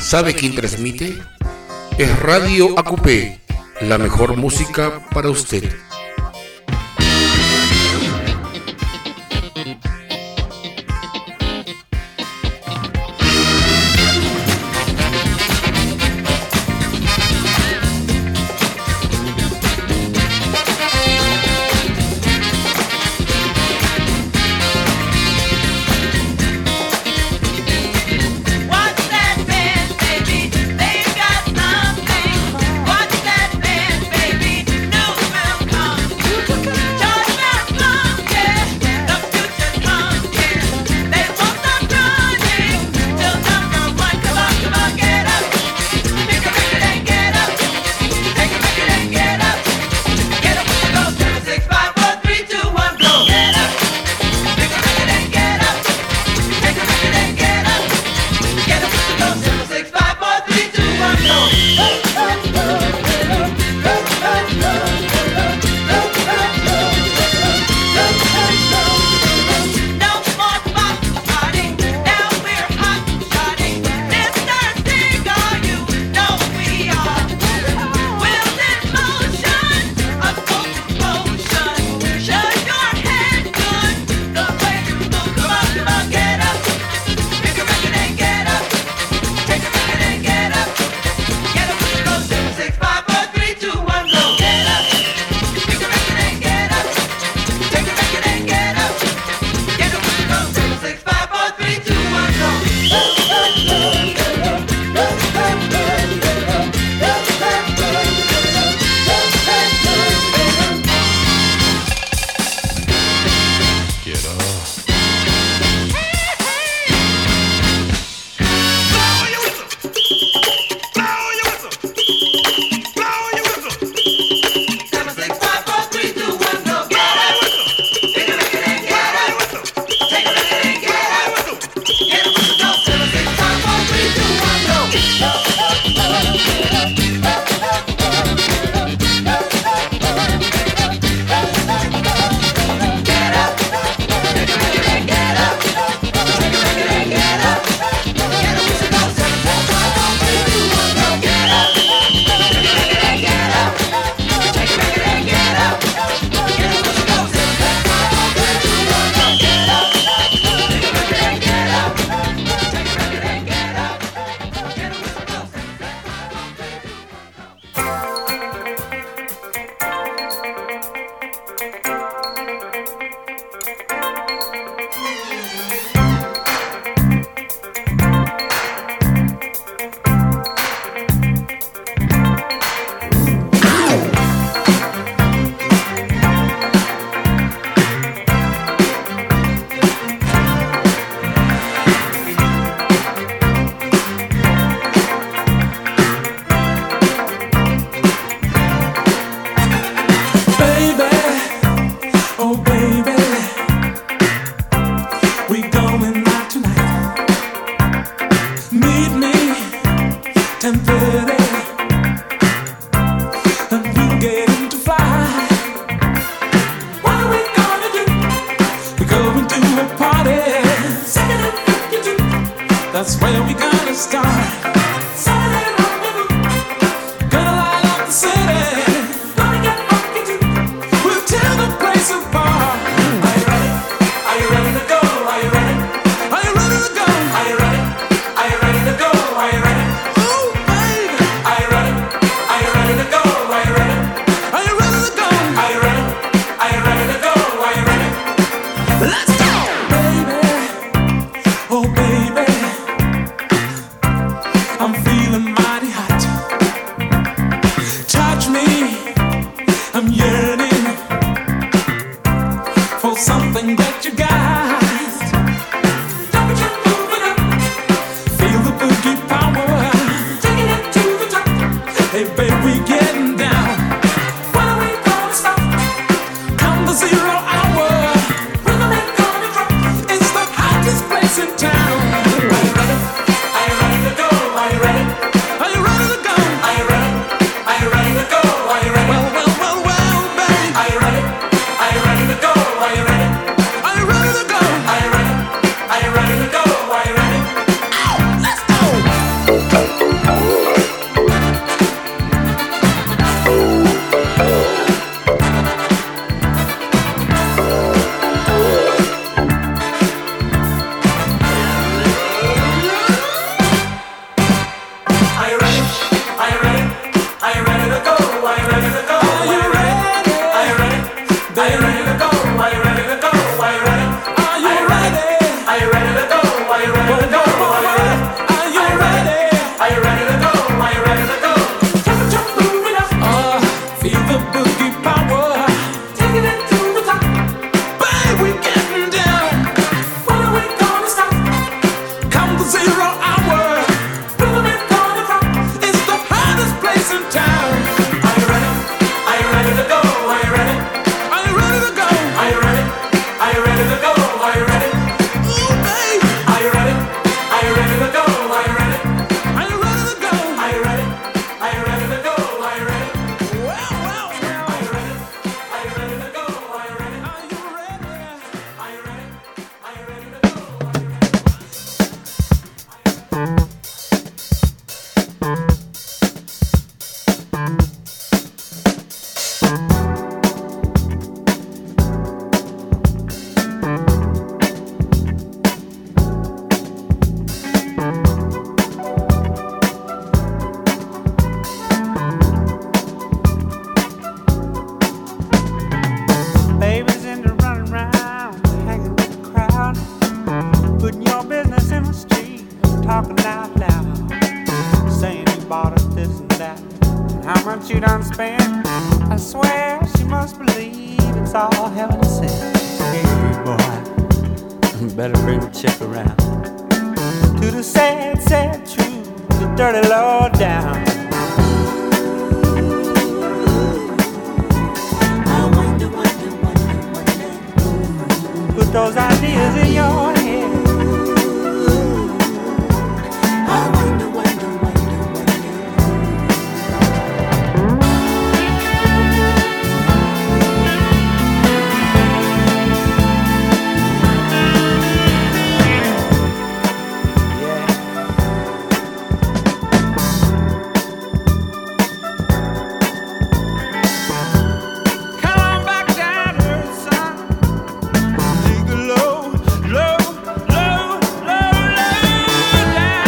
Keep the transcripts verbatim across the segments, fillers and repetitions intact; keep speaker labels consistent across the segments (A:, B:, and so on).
A: ¿Sabe quién transmite? Es Radio A Q P, la mejor música para usted.
B: Are you ready to go? Are you ready? Ow, let's go! how much you done spent. I swear she must believe it's all heaven sent. Hey boy, better bring the chick around to the sad, sad truth, the dirty low down. Put those ideas in your head. I wonder, wonder, wonder, wonder. Yeah. Come on back down to earth, son. Take a low, low, low, low, low down.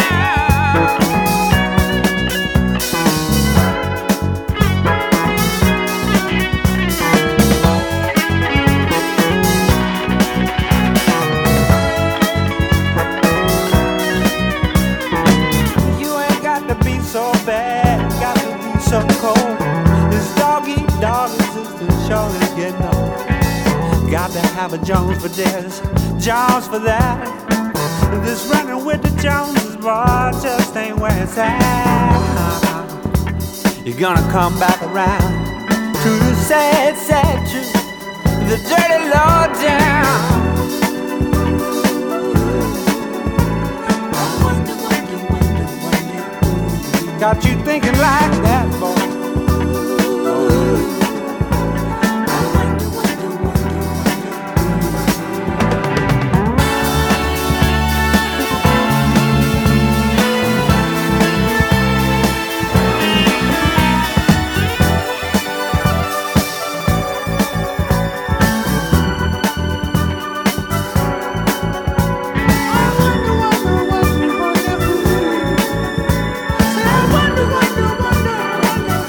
B: You ain't got to be so bad, got to be so cold. This dog eat dog resistance sure is getting old. Got to have a Jones for this, Jones for that. This running with the Joneses, boy, just ain't where it's at. You're gonna come back around to the sad, sad truth, the dirty low down. Got you thinking like that, boy. Wonder, wonder, wonder, wonder.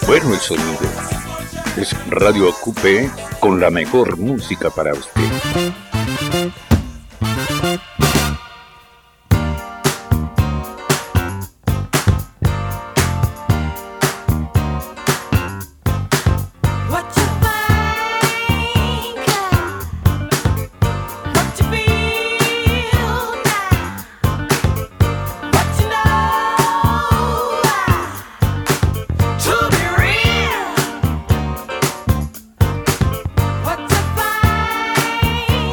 C: bueno el sonido. Es Radio Ocupe con la mejor música para usted.
D: What to find?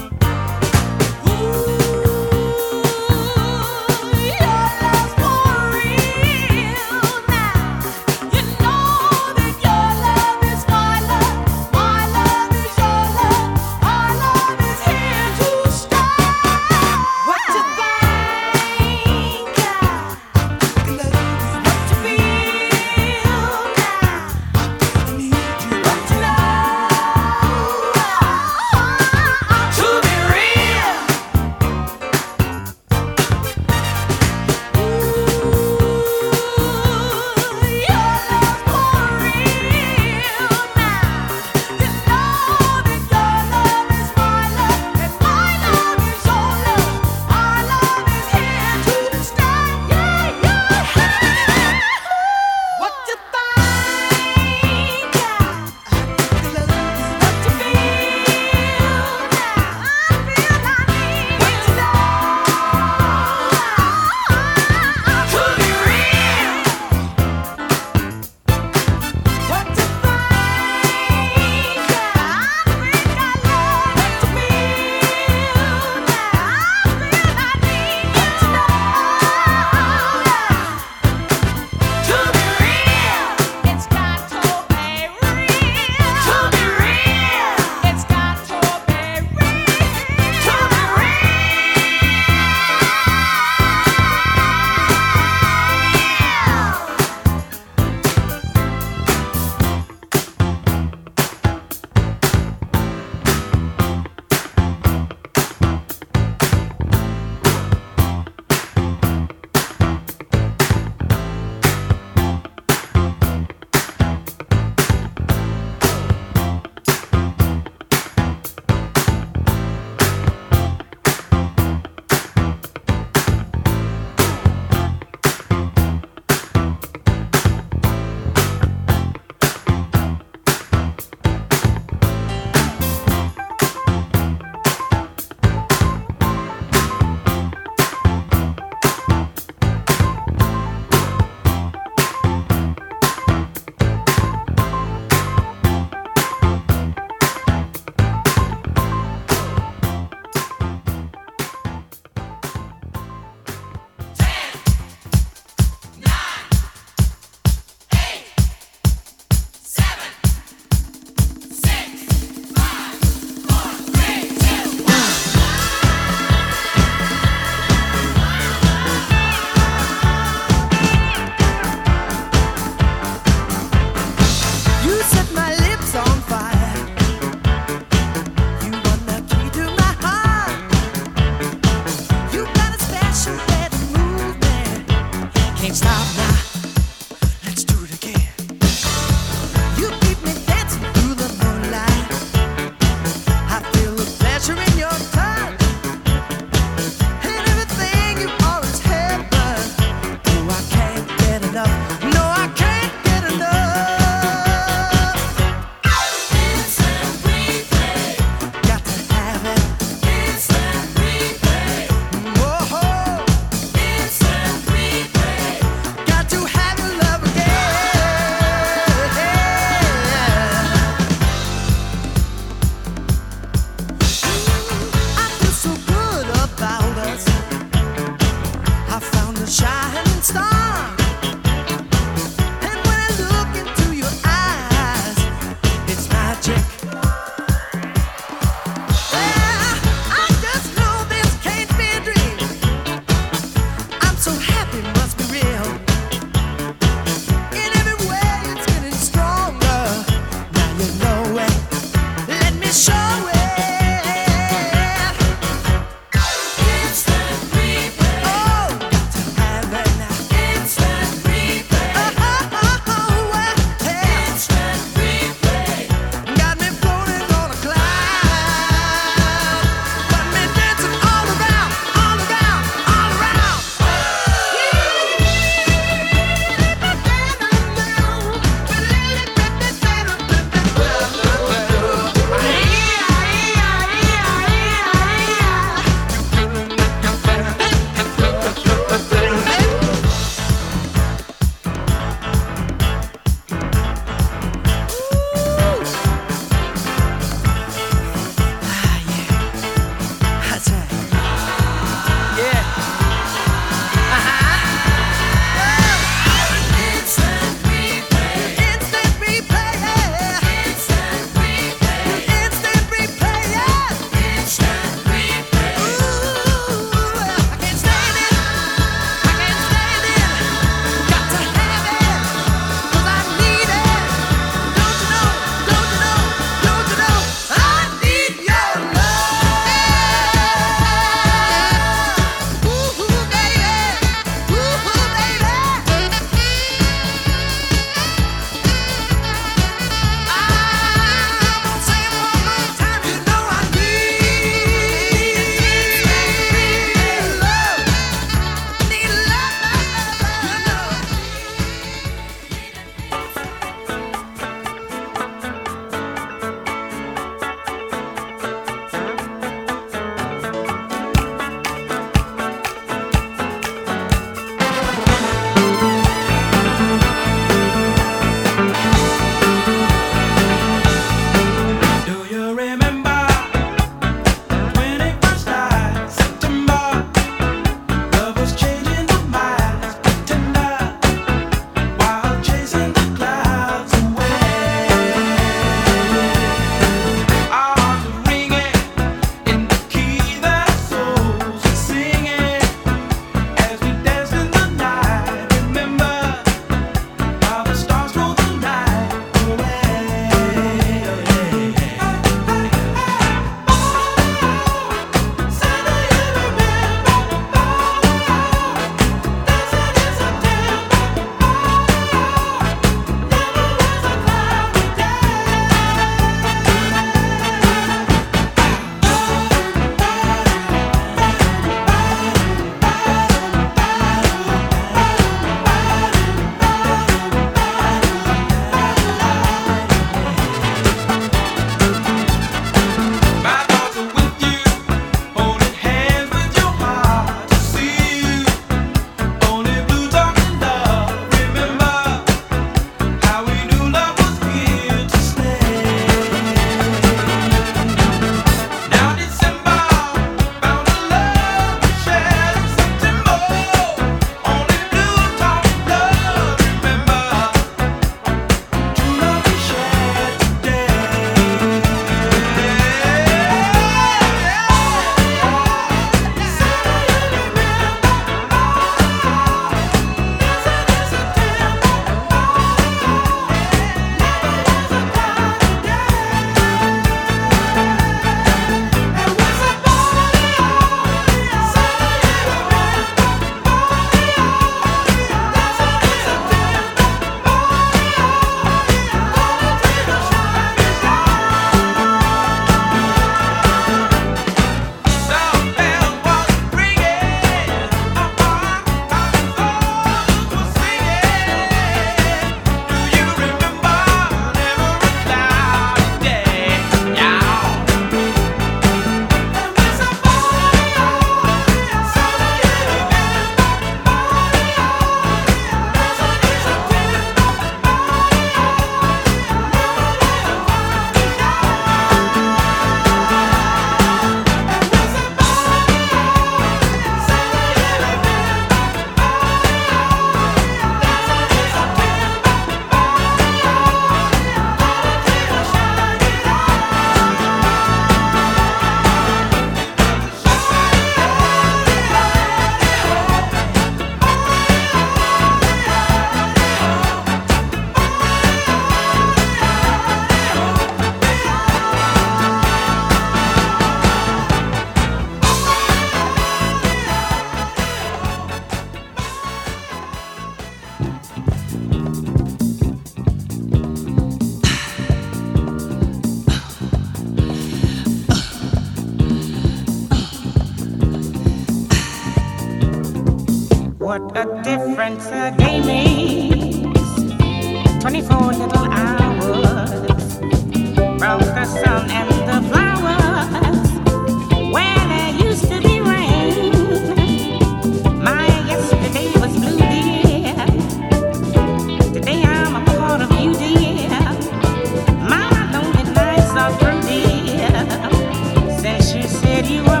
D: What a difference a day makes. twenty-four little hours from the sun and the flowers. Where there used to be rain, my yesterday was blue, dear. Today I'm a part of you, dear. My lonely nights are through, dear. Since you said you were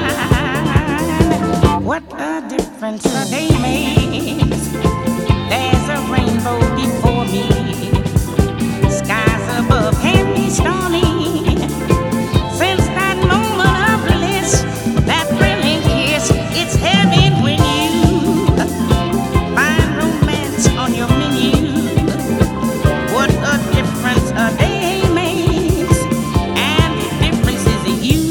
D: mine, what a difference a day makes. There's a rainbow before me. Skies above can be stormy. Since that moment of bliss, that thrilling kiss, it's heaven when you find romance on your menu. What a difference a day makes, and the difference is in you.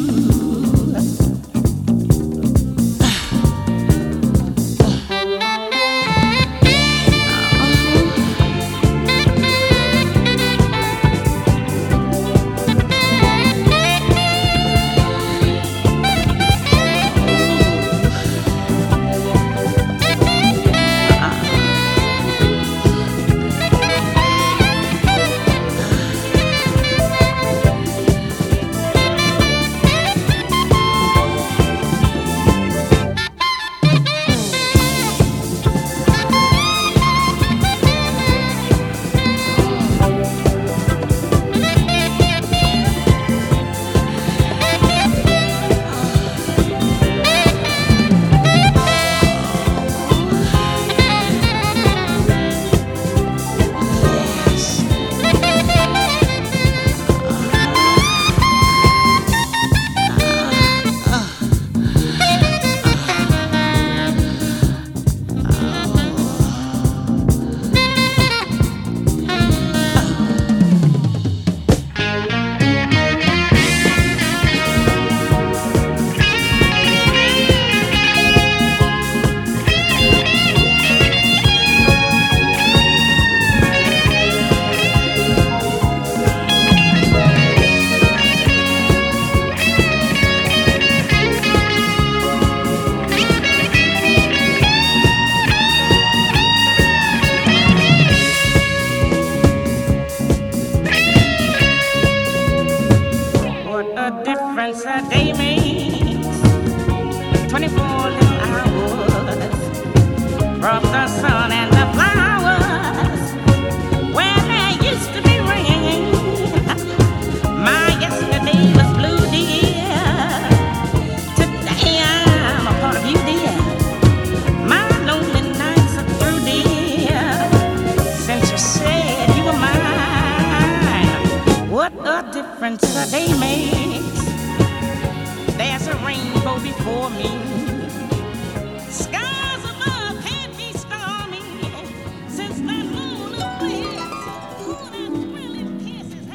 D: What a difference a day makes. twenty-four little hours from the sun and the flowers. Where there used to be rain, my yesterday was blue, dear. Today I'm a part of you, dear. My lonely nights are through, dear. Since you said you were mine, what a difference a day makes. There's a rainbow before me. Skies above can't be stormy. Since that moon of bliss, ooh, that thrilling kiss is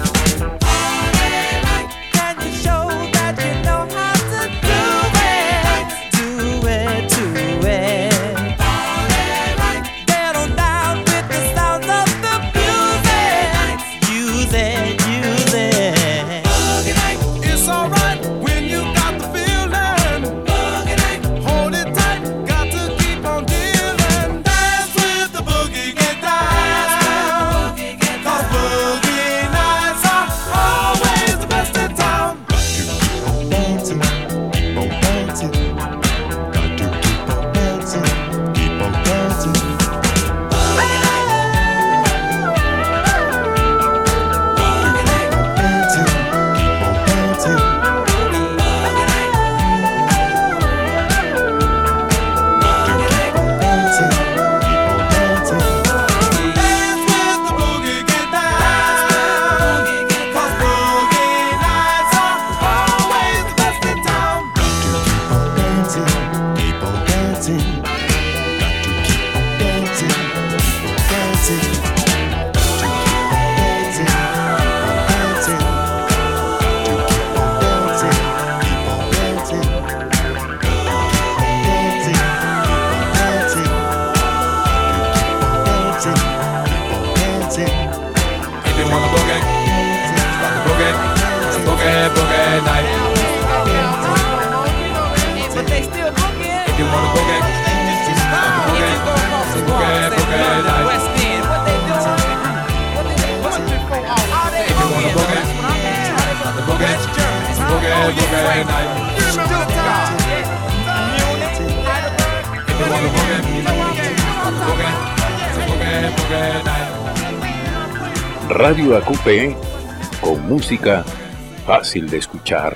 B: Can you show that you know how to do it?
E: boogie night. If you want to boogie, boogie, boogie, boogie night.
C: Radio A Q P con música fácil de escuchar.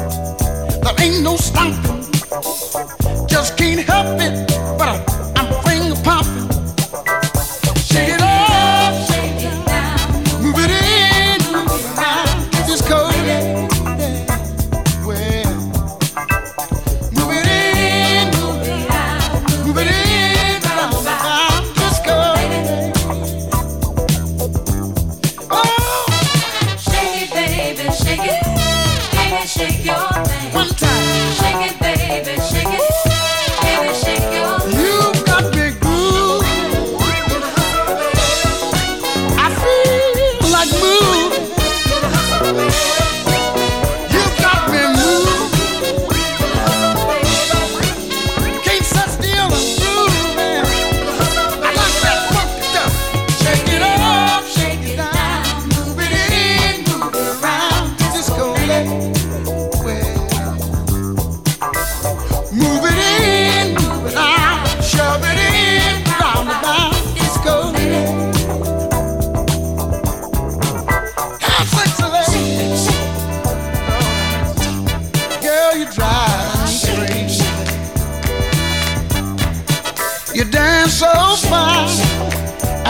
F: Ain't no stopping, just can't help it. But I'm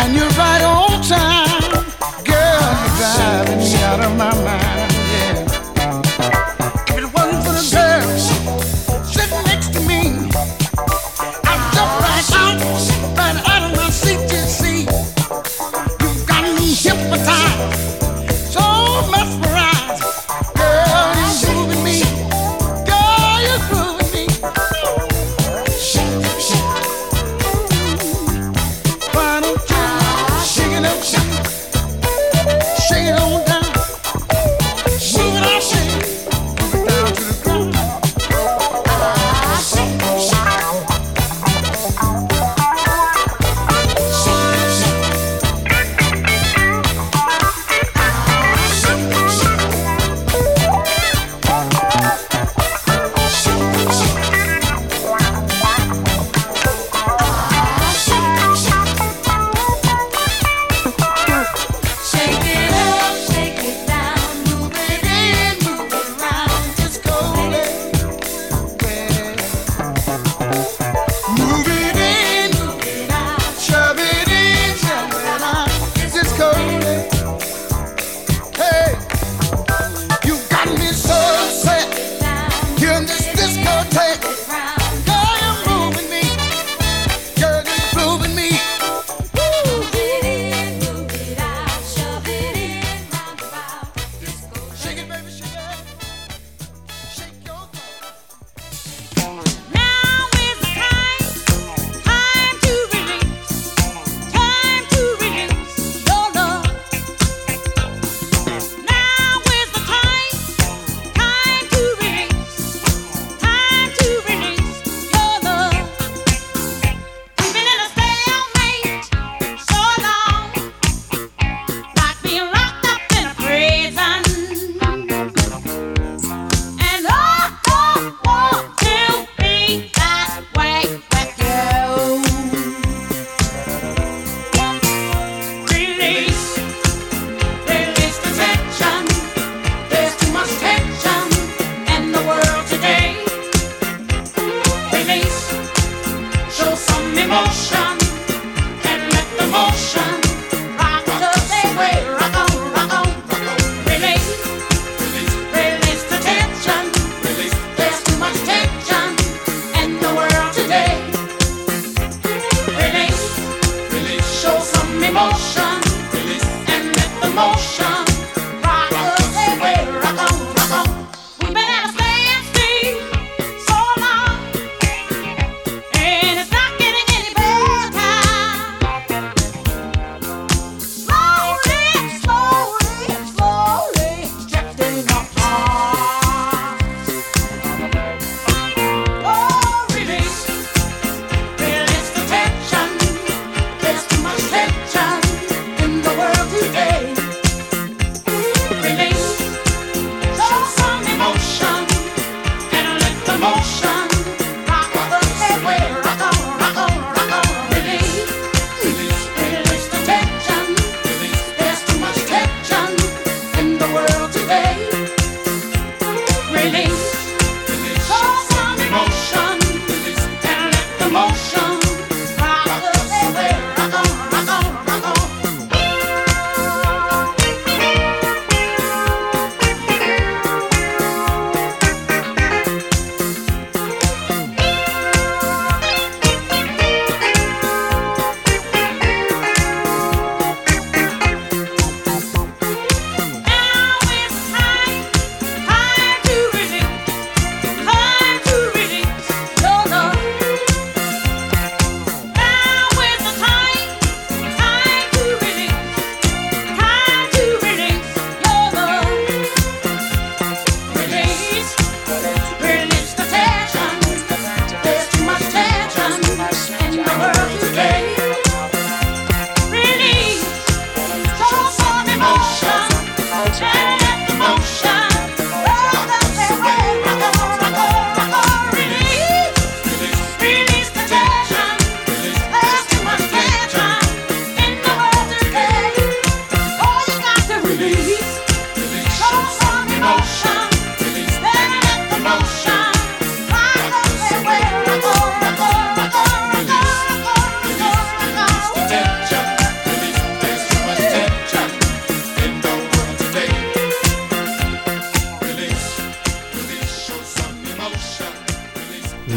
F: And you're right on time. Girl, you're driving me out of my mind. Yeah. If it wasn't for the girl sitting next to me, I'd jump right out, right out of my seat to see. You've got me hypnotized, so mesmerized. Girl, you're moving me. Girl, you're grooving me. Why don't you shake it up, shake it, shake it on down. Move it, I shake it, move it down to the ground.
G: Shake it up, shake it down, move it in, move it round, just go
F: Move it in,
G: move it out.
F: shove it in, shove it out. Just go. Hey, you got me so upset. You're in this discotheque. Girl, you're moving me. Girl, you're grooving me.
G: Move it in, move it out, shove it in, roundabout, just go.
F: Shake it, baby, shake it. Shake your body.
D: Now is the time, time to release, time to release your love. Now is the time, time to release, time to release your love. We've been in a stalemate so long, like being locked up in a prison. And I don't want to be that way with you. Release, release the tension. There's too much tension in the world today. Release, show some emotion, and let the motion rock us away. Rock on, rock on, rock on. Release. Release the tension. There's too much tension in the world today. Release. Show some emotion. And let the motion rock us away. Rock on, rock on. We've been at a standstill so long, and it's not getting any better. Slowly, slowly, slowly drifting apart. Oh, release, release the tension. There's too much tension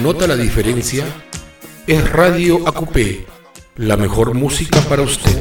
A: nota la diferencia, es Radio A Q P, la mejor música para usted.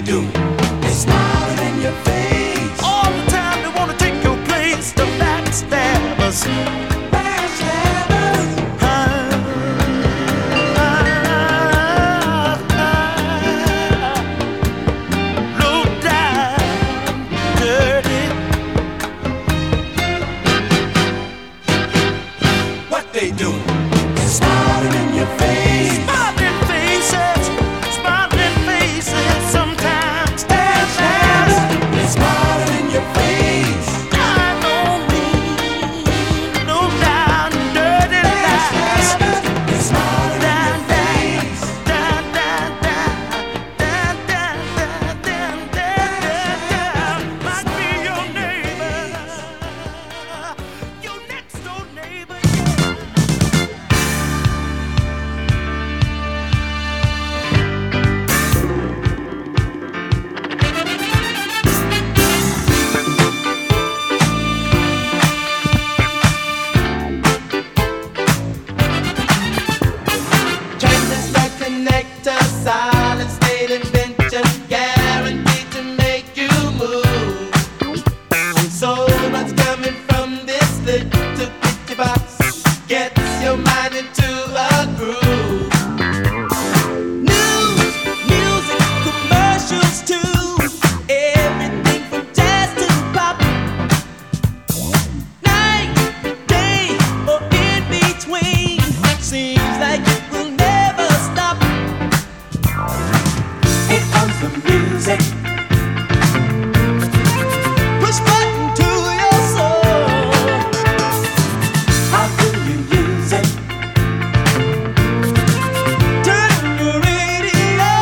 B: do? They smiling in your face. All the time they wanna take your place. The backstabbers. Backstabbers. Ah, ah, ah. Low down, dirty. What they do? Smiling in your face. Smiling faces. Smiling faces. Sometimes that's they smiling in your face. I know me. No down, dirty lies. They smiling in your face. Down, down, down, down, down, down, down, down, down. Might be your neighbor, your next door neighbor. Changes that connect a silent state invention, guaranteed to make you move. So much coming from this little kitty box gets your mind into a groove. News, music, commercials too. Everything from jazz to pop. Night, day, or in between. Seems like it will never stop. Here comes the music. Push button to your soul. How do you use it? Turn on your radio.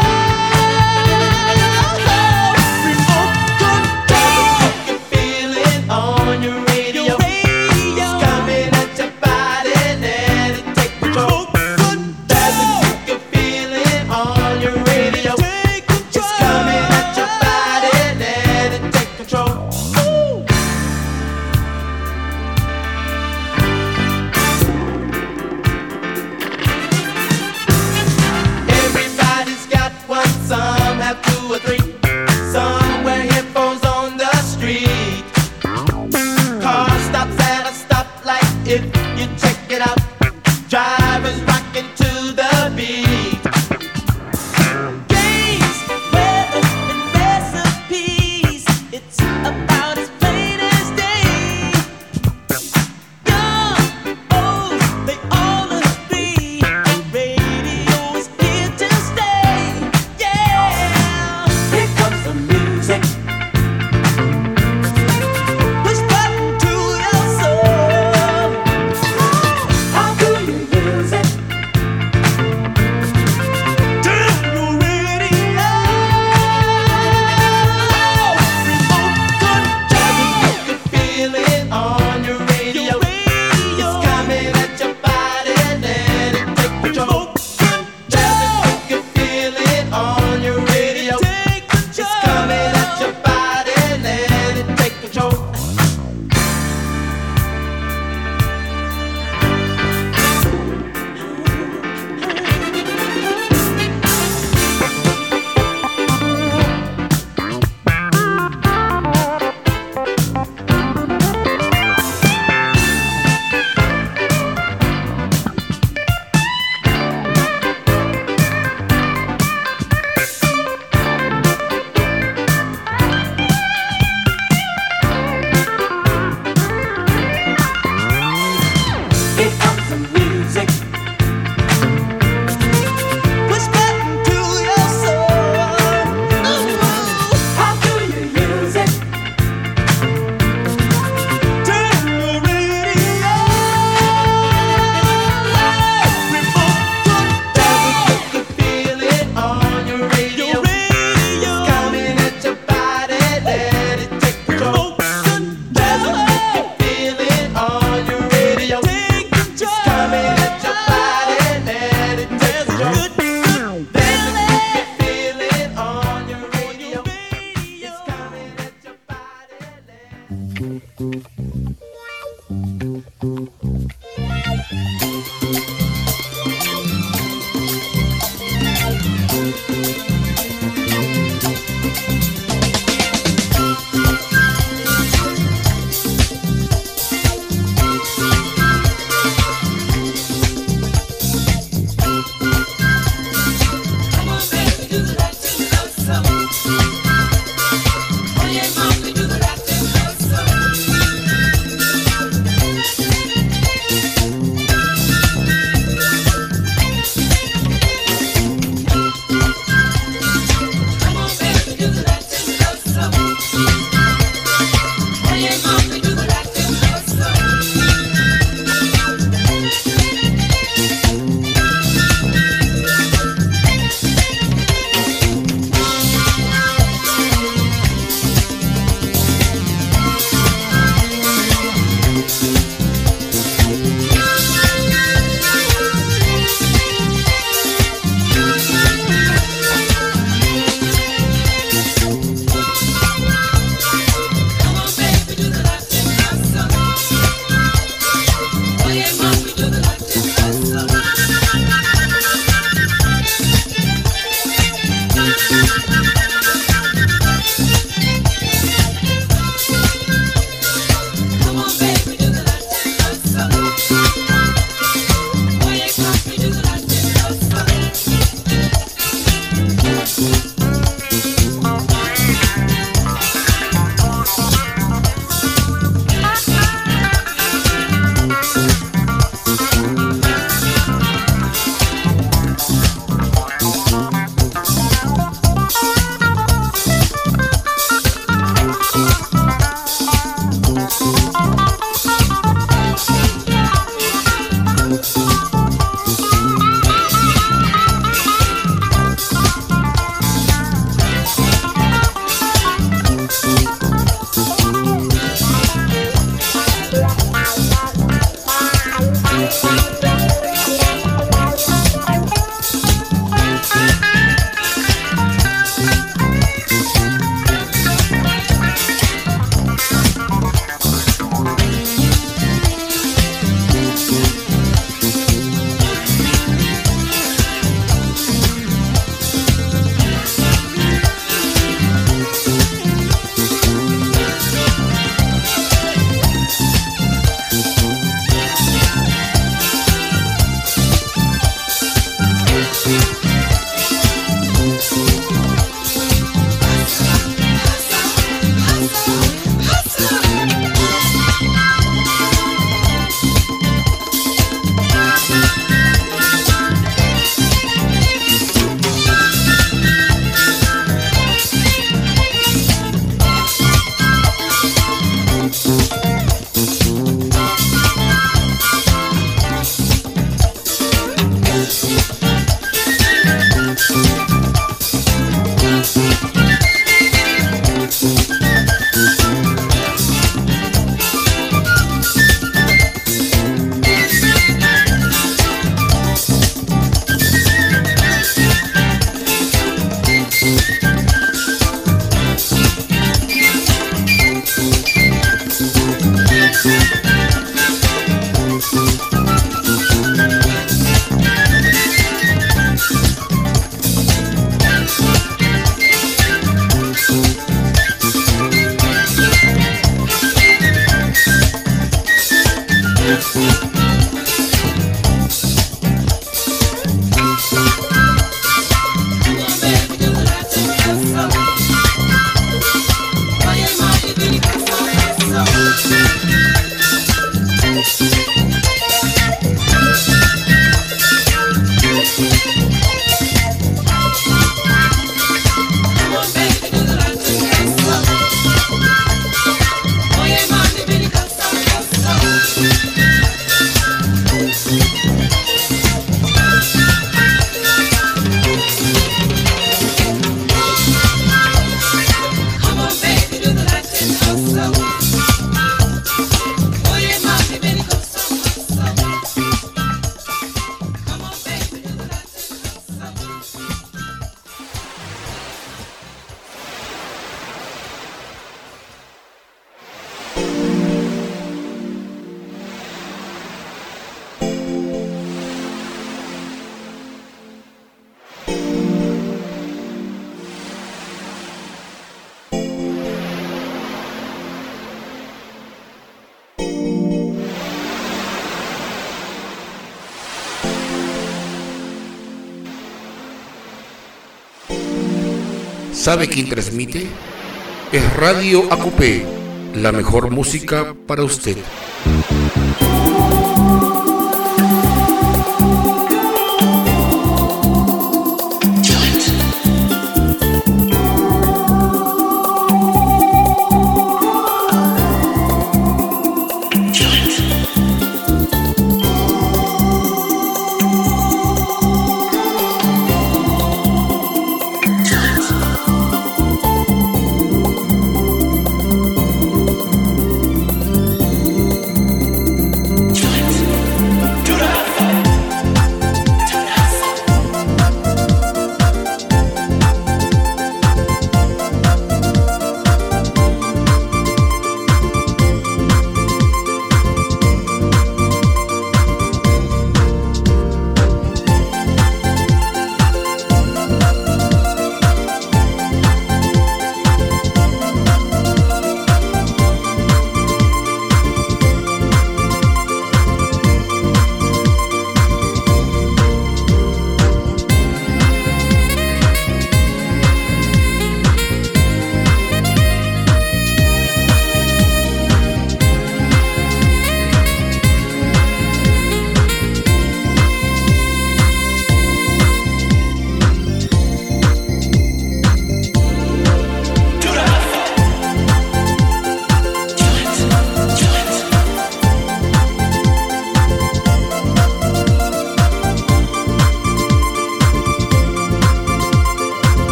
B: Remote control. You can feel it on your radio. It's coming at your body, let it take control. Does it you can feel it on your radio? It's coming at your body, let it take control. Everybody's got one, some have two or three. Some wear headphones on the street. Car stops at a stoplight if you check it out. Drivers rocking to the beat. Games, weather, and recipes. It's about as plain as day. Young, old, they all agree. The radio is here to stay. Yeah.
A: ¿Sabe quién transmite? Es Radio A Q P, la mejor música para usted.